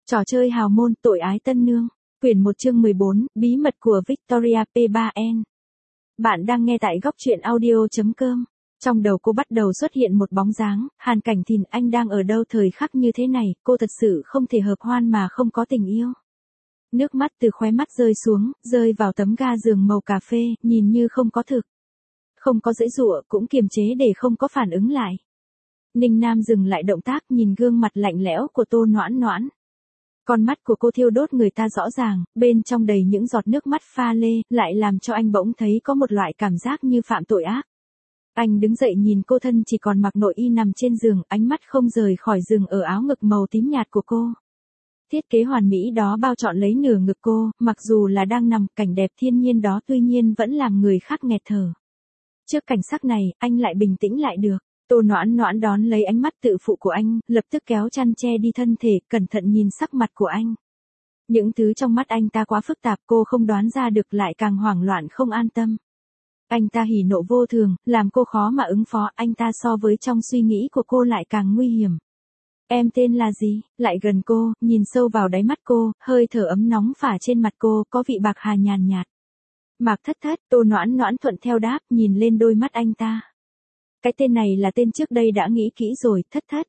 Trò chơi hào môn tội ái tân nương. Quyển 1 chương 14, bí mật của Victoria P3N. Bạn đang nghe tại góc truyện audio.com. Trong đầu cô bắt đầu xuất hiện một bóng dáng, Hàn Cảnh Thìn, anh đang ở đâu thời khắc như thế này, cô thật sự không thể hợp hoan mà không có tình yêu. Nước mắt từ khóe mắt rơi xuống, rơi vào tấm ga giường màu cà phê, nhìn như không có thực. Không có giãy giụa, cũng kiềm chế để không có phản ứng lại. Ninh Nam dừng lại động tác, nhìn gương mặt lạnh lẽo của Tô Noãn Noãn. Con mắt của cô thiêu đốt người ta rõ ràng, bên trong đầy những giọt nước mắt pha lê, lại làm cho anh bỗng thấy có một loại cảm giác như phạm tội ác. Anh đứng dậy nhìn cô thân chỉ còn mặc nội y nằm trên giường, ánh mắt không rời khỏi dừng ở áo ngực màu tím nhạt của cô. Thiết kế hoàn mỹ đó bao trọn lấy nửa ngực cô, mặc dù là đang nằm, cảnh đẹp thiên nhiên đó tuy nhiên vẫn làm người khác nghẹt thở. Trước cảnh sắc này, anh lại bình tĩnh lại được. Tô Noãn Noãn đón lấy ánh mắt tự phụ của anh, lập tức kéo chăn che đi thân thể, cẩn thận nhìn sắc mặt của anh. Những thứ trong mắt anh ta quá phức tạp, cô không đoán ra được, lại càng hoảng loạn không an tâm. Anh ta hỉ nộ vô thường, làm cô khó mà ứng phó, anh ta so với trong suy nghĩ của cô lại càng nguy hiểm. Em tên là gì? Lại gần cô, nhìn sâu vào đáy mắt cô, hơi thở ấm nóng phả trên mặt cô, có vị bạc hà nhàn nhạt. Mạc Thất Thất. Tô Noãn Noãn thuận theo đáp, nhìn lên đôi mắt anh ta. Cái tên này là tên trước đây đã nghĩ kỹ rồi, Thất Thất.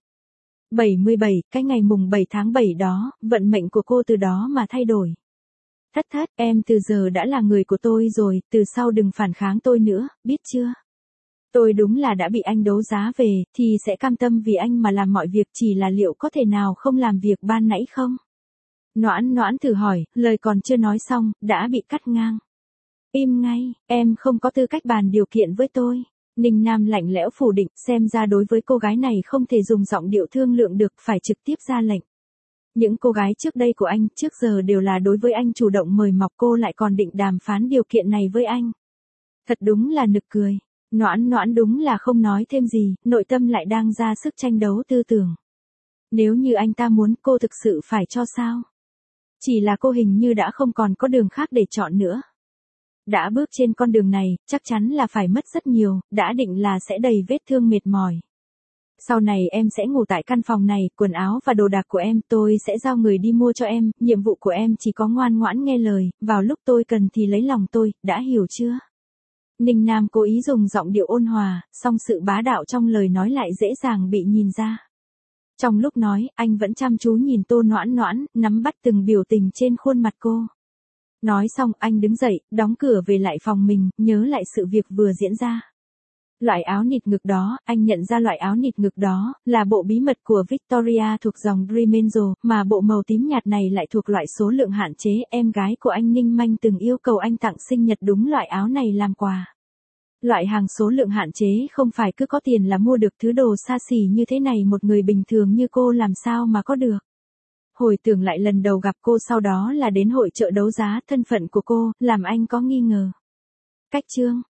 77, cái ngày mùng 7 tháng 7 đó, vận mệnh của cô từ đó mà thay đổi. Thất Thất, em từ giờ đã là người của tôi rồi, từ sau đừng phản kháng tôi nữa, biết chưa? Tôi đúng là đã bị anh đấu giá về, thì sẽ cam tâm vì anh mà làm mọi việc, chỉ là liệu có thể nào không làm việc ban nãy không? Noãn Noãn thử hỏi, lời còn chưa nói xong, đã bị cắt ngang. Im ngay, em không có tư cách bàn điều kiện với tôi. Ninh Nam lạnh lẽo phủ định, xem ra đối với cô gái này không thể dùng giọng điệu thương lượng được, phải trực tiếp ra lệnh. Những cô gái trước đây của anh, trước giờ đều là đối với anh chủ động mời mọc, cô lại còn định đàm phán điều kiện này với anh. Thật đúng là nực cười. Noãn Noãn đúng là không nói thêm gì, nội tâm lại đang ra sức tranh đấu tư tưởng. Nếu như anh ta muốn, cô thực sự phải cho sao? Chỉ là cô hình như đã không còn có đường khác để chọn nữa. Đã bước trên con đường này, chắc chắn là phải mất rất nhiều, đã định là sẽ đầy vết thương mệt mỏi. Sau này em sẽ ngủ tại căn phòng này, quần áo và đồ đạc của em tôi sẽ giao người đi mua cho em, nhiệm vụ của em chỉ có ngoan ngoãn nghe lời, vào lúc tôi cần thì lấy lòng tôi, đã hiểu chưa? Ninh Nam cố ý dùng giọng điệu ôn hòa, song sự bá đạo trong lời nói lại dễ dàng bị nhìn ra. Trong lúc nói, anh vẫn chăm chú nhìn Tô Noãn Noãn, nắm bắt từng biểu tình trên khuôn mặt cô. Nói xong, anh đứng dậy, đóng cửa về lại phòng mình, nhớ lại sự việc vừa diễn ra. Loại áo nịt ngực đó, anh nhận ra loại áo nịt ngực đó, là bộ bí mật của Victoria thuộc dòng Dreamenzo, mà bộ màu tím nhạt này lại thuộc loại số lượng hạn chế. Em gái của anh Ninh Manh từng yêu cầu anh tặng sinh nhật đúng loại áo này làm quà. Loại hàng số lượng hạn chế không phải cứ có tiền là mua được, thứ đồ xa xỉ như thế này một người bình thường như cô làm sao mà có được. Hồi tưởng lại lần đầu gặp cô, sau đó là đến hội chợ đấu giá, thân phận của cô, làm anh có nghi ngờ. Cách chương,